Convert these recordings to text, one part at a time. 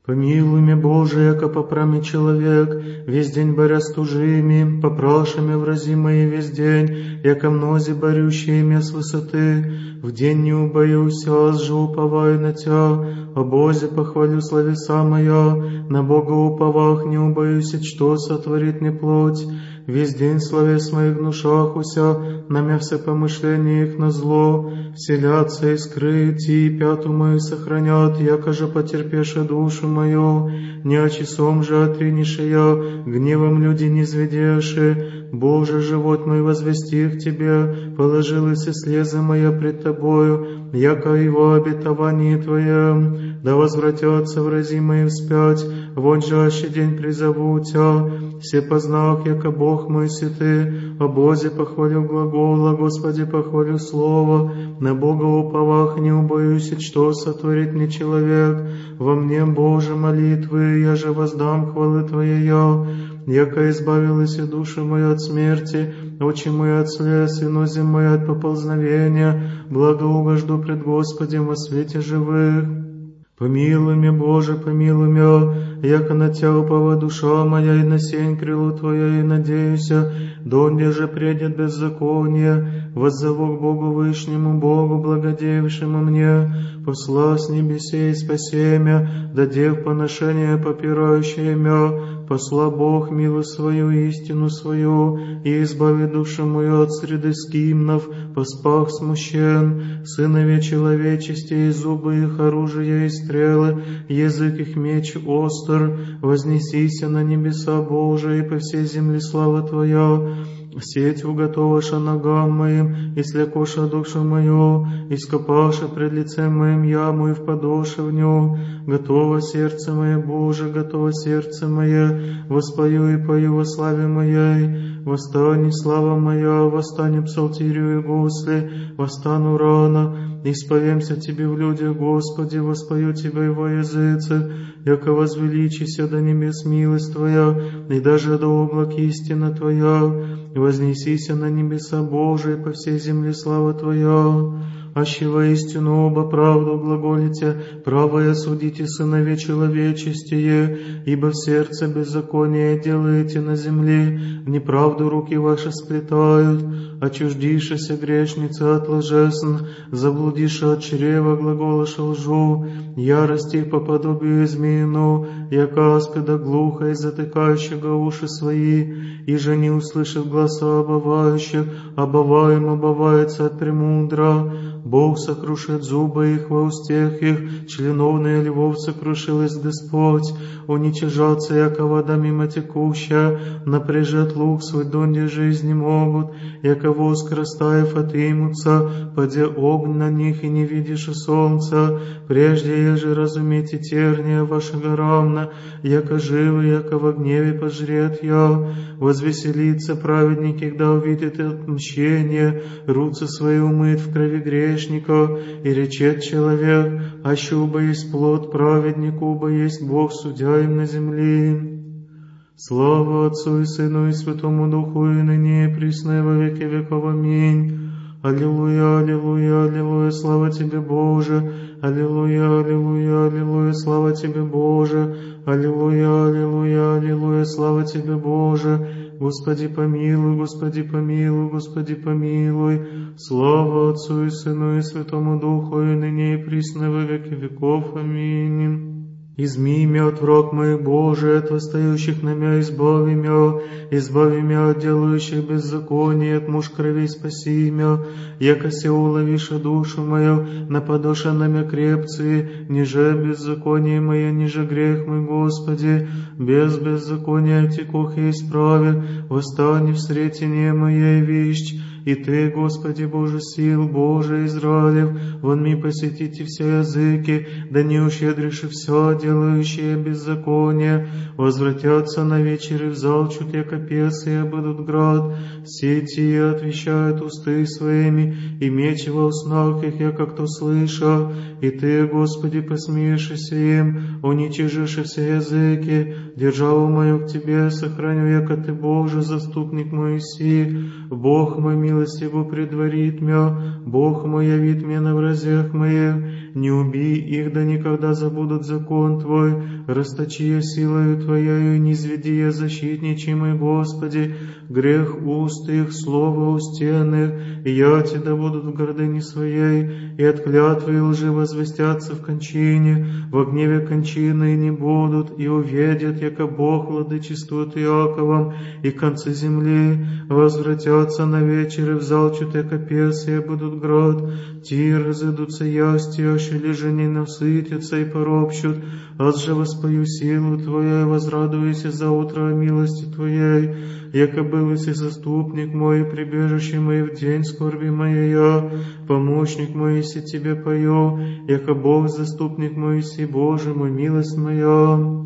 Помилуй меня, Боже, яко поправи человек, весь день боря с тужими, попраши меня врази мои весь день, яко мнози борющие меня с высоты. В день не убоюсь, аз же уповаю на Тя, о Бозе похвалю словеса моя, на Бога уповах не убоюсь, что сотворит мне плоть. Весь день словес моих гнушахуся, на мя все помышления их на зло, вселятся и скрыть, и пяту мою сохранят, яко же потерпеше душу мою, не о часом же отринешь я, гневом люди не зведеши. Боже, живот мой возвести к Тебе, положилась и слезы моя пред Тобою, яко его обетование Твое, да возвратятся врази мои вспять, вон же аще день призову Тя, все познах, яко Бог мой святы, о Бозе похвалю глагола, Господи похвалю слово, на Бога уповах не убоюсь, что сотворит мне человек, во мне, Боже, молитвы, я же воздам хвалы Твоя, яко избавилась и душа моя от смерти, очи мои от слез, и нози мои от поползновения, благоугожду пред Господем во свете живых. Помилуй меня, Боже, помилуй меня, яко на Тя упова душа моя, и на сень крылу Твоя, и надеюся, донде же предет беззаконие, воззову к Богу Вышнему, Богу, благодевшему мне, посла с небесей спаси мя, дадев поношение попирающее мя, посла Бог милость свою, истину свою, и избави душу мою от среды скимнов, поспах смущен, сынове человечести, и зубы их оружия и стрелы, язык их меч остр, вознесися на небеса Божии, по всей земле слава Твоя, сеть уготоваша ногам моим, и слякоша душу мою, и скопаша пред лицем моим яму, и впадоша в ню. Готово сердце мое, Боже, готово сердце мое, воспою и пою во славе моей. Восстань, слава моя, восстань, псалтирю и гусли, восстану рано, исповемся Тебе в людях, Господи, воспою Тебя и во языцах, яко возвеличися до небес милость Твоя, и даже до облак истина Твоя, вознесися на небеса Божии, по всей земле слава Твоя. Аще воистину оба правду глаголите, правое судите сынове человечестие, ибо в сердце беззаконие делаете на земле, неправду руки ваши сплетают, отчуждишися грешница от лжесн, заблудиша от чрева глаголоша лжу, ярости по подобию змеину, яко аспида глухо и затыкающего уши свои, и же не услышит гласа обывающих, обываем обывается от премудра. Бог сокрушит зубы их во устех их, членовные львов сокрушилась Господь, уничижаться, яко вода мимо текущая, напряжет лук свой, донде жизни могут, яко воск растаев отымутся, паде огонь на них, и не видишь и солнца, прежде еже разумейте терния вашего равна, яко живы, яко во гневе пожрет я, возвеселится праведник, когда увидит отмщение, руцы свои умыт в крови грешника, и речет человек, аще убо есть плод праведнику, убо есть Бог, судья им на земле. Слава Отцу и Сыну и Святому Духу, и ныне и присно и во веки веков. Аминь. Аллилуйя, аллилуйя, аллилуйя, слава Тебе, Боже. Аллилуйя, аллилуйя, аллилуйя, слава Тебе, Боже. Аллилуйя, аллилуйя, аллилуйя, слава Тебе, Боже. Господи помилуй, Господи помилуй, Господи помилуй. Слава Отцу и Сыну и Святому Духу, и ныне и присно во веки веков. Аминь. Изми мя от враг моих, Боже, от восстающих на мя избави мя от делающих беззаконие, от муж кровей спаси мя, яко се уловиша душу мою, нападоша на мя крепцы, ниже беззаконие мое, ниже грех мой, Господи, без беззакония текох и исправи, восстань в сретение моей вещь, и Ты, Господи Боже сил, Боже Израилев, вон ми посетите все языки, да не ущедришь все делающие беззаконие, возвратятся на вечер и взалчут, яко песы, и будут град, сети отвещают усты своими, и меч во снах их, яко кто слыша, и Ты, Господи, посмеешься им, уничижишь все языки, державу мою к Тебе сохраню, яко Ты, Боже, заступник мой си, Бог мой милостиву предварит мя, Бог мой явит мне на вразях моих, не убей их, да никогда забудут закон Твой, расточи силою Твоею, не низведи я защитничий мой, Господи, грех уст их, слово устенных, и яти да будут в гордыне своей, и от клятвы и лжи возвестятся в кончине, во гневе кончины не будут, и увидят, яко Бог владычествует Иаковом, и концы земли возвратятся на вечер, и взалчут, яко Персия будут град, ти разойдутся ясти, аще лежи не насытятся и поропщут, аз же воспою силу Твою, и возрадуйся за утро о милости Твоей, яко был и заступник мой, и прибежище мое в день скорби моей я, помощник мой, если Тебе пою, яко Бог заступник мой, си Боже мой, милость моя.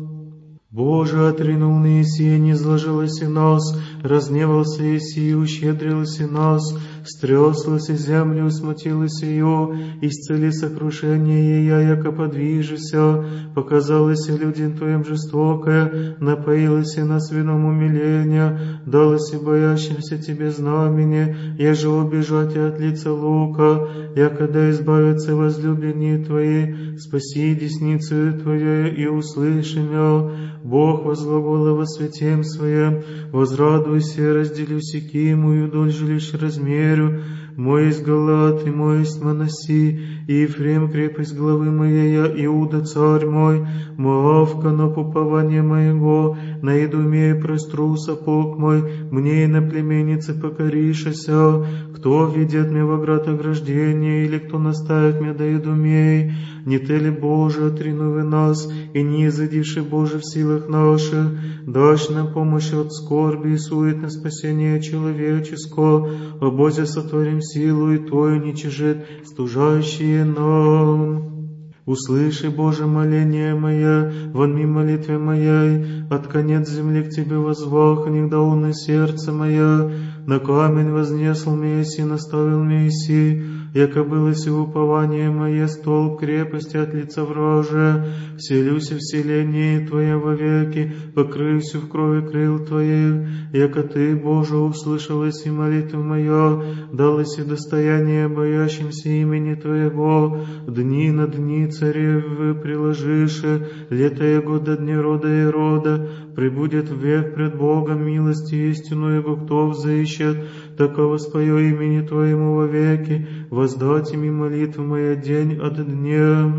Боже, отринул на Еси, не изложилось и нас, разневался Еси, ущедрилось и нас, стряслась и землю, смутилась ее, исцели сокрушение ее, яко подвижися, показалось и людям Твоим жестокое, напоилось и нас вином умиления, далось и боящимся Тебе знамение, еже убежать от лица лука, яко да избавятся возлюбленные Твои, спаси десницею Твоей и услыши меня. Бог возглагола во святем Своем, возрадуйся, разделюся кимую, доль жилищ размерю, мой из Галат, и мой из Манаси, и Ефрем крепость главы моей, Иуда царь мой, Моавка на упование моего, на Идумее простру сапог мой, мне и на племенице покоришася, кто ведет мне в оград ограждения, или кто наставит меня до Идумей, не ты ли, Боже, отринувы нас, и не изыдивши, Боже, в силах наших, дашь нам помощь от скорби и сует на спасение человеческого, о Бозе сотворим силу, и Твою не чижит стужающие нам. Услыши, Боже, моление мое, вонми молитве моей, от конец земли к Тебе возвах, негда уны сердце мое, на камень вознесл Месси, наставил Месси, яко было си упование мое, столб крепости от лица вражия, вселюся в селении Твое вовеки, покрывся в крови крыл Твоих, яко Ты, Боже, услышалась и молитва моя, далось и достояние боящимся имени Твоего, дни на дни царевы приложиши, лето Его до дня рода и рода, прибудет век пред Богом милости истину Его, кто взыщет, таково спою имени Твоему вовеки, воздать ими молитву моя день от дня.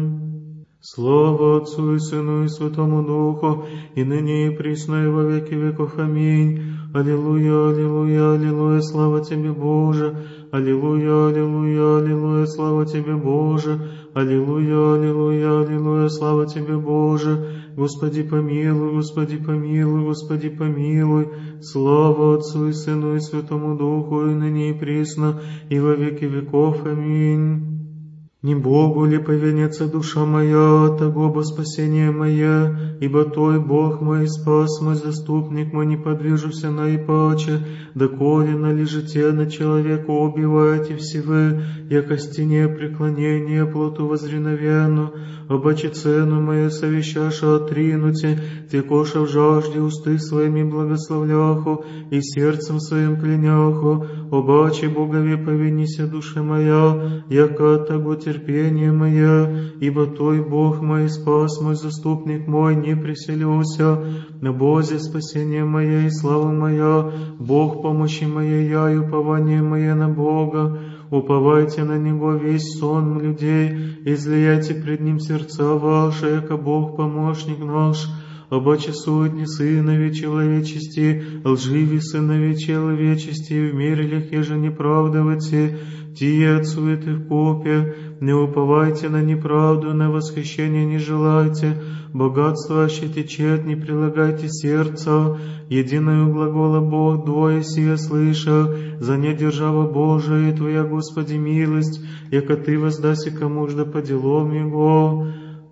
Слава Отцу и Сыну и Святому Духу, и ныне и присно и во веки веков. Аминь. Аллилуйя, аллилуйя, аллилуйя, слава Тебе, Боже. Аллилуйя, аллилуйя, аллилуйя, слава Тебе, Боже. Аллилуйя, аллилуйя, аллилуйя, слава Тебе, Боже. Господи помилуй, Господи помилуй, Господи помилуй. Слава Отцу и Сыну и Святому Духу, и ныне и присно, и во веки веков. Аминь. Не Богу ли повинится душа моя, того бо спасение мое, ибо Той Бог мой, спас мой, заступник мой, не подвижуся на ипаче, доколе належите на человека убивайте все вы, яко стене преклонения плоту возреновенну, обаче цену мою совещаша отринуте, текоша в жажде усты своими благословляху, и сердцем своим кляняху, обаче Богове повинися душа моя, яко от того терпение мое, ибо Той Бог мой, спас мой, заступник мой, не приселюся, на Бозе спасение мое и слава моя, Бог помощи моей, я и упование мое на Бога. Уповайте на Него весь сон людей, излияйте пред Ним сердца ваши, яко Бог помощник наш. Обаче судни сынове человечести, лживи сынове человечести, в мире лихе не правдовайте, тие от суеты в копе, не уповайте на неправду, на восхищение не желайте, богатство аще течет, не прилагайте сердца, единую глагола Бог двое сия слыша, за не держава Божия и Твоя, Господи, милость, яко Ты воздаси кому ж да по делам Его.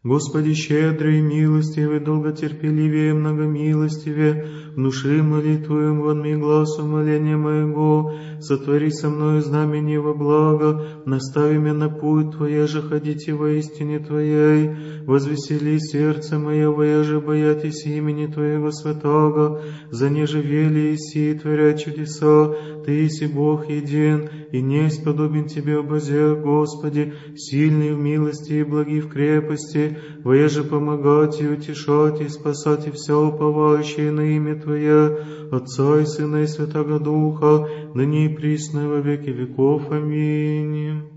Господи, щедрый, милостивый, долготерпеливее, многомилостивее, внуши молитву вон ми глазу моления моего, сотвори со мною знамение во благо, настави меня на путь Твоя же ходите во истине Твоей, возвесели сердце мое, воеже боятись имени Твоего святого, за неже вели иси, творя чудеса, Ты еси Бог един, и несть подобен Тебе обозе, Господи, сильный в милости и благи в крепости, воеже помогать и утешать и спасать и все уповающие на имя Твое, Отца и Сына и Святого Духа, ныне и присно во веки веков. Аминь.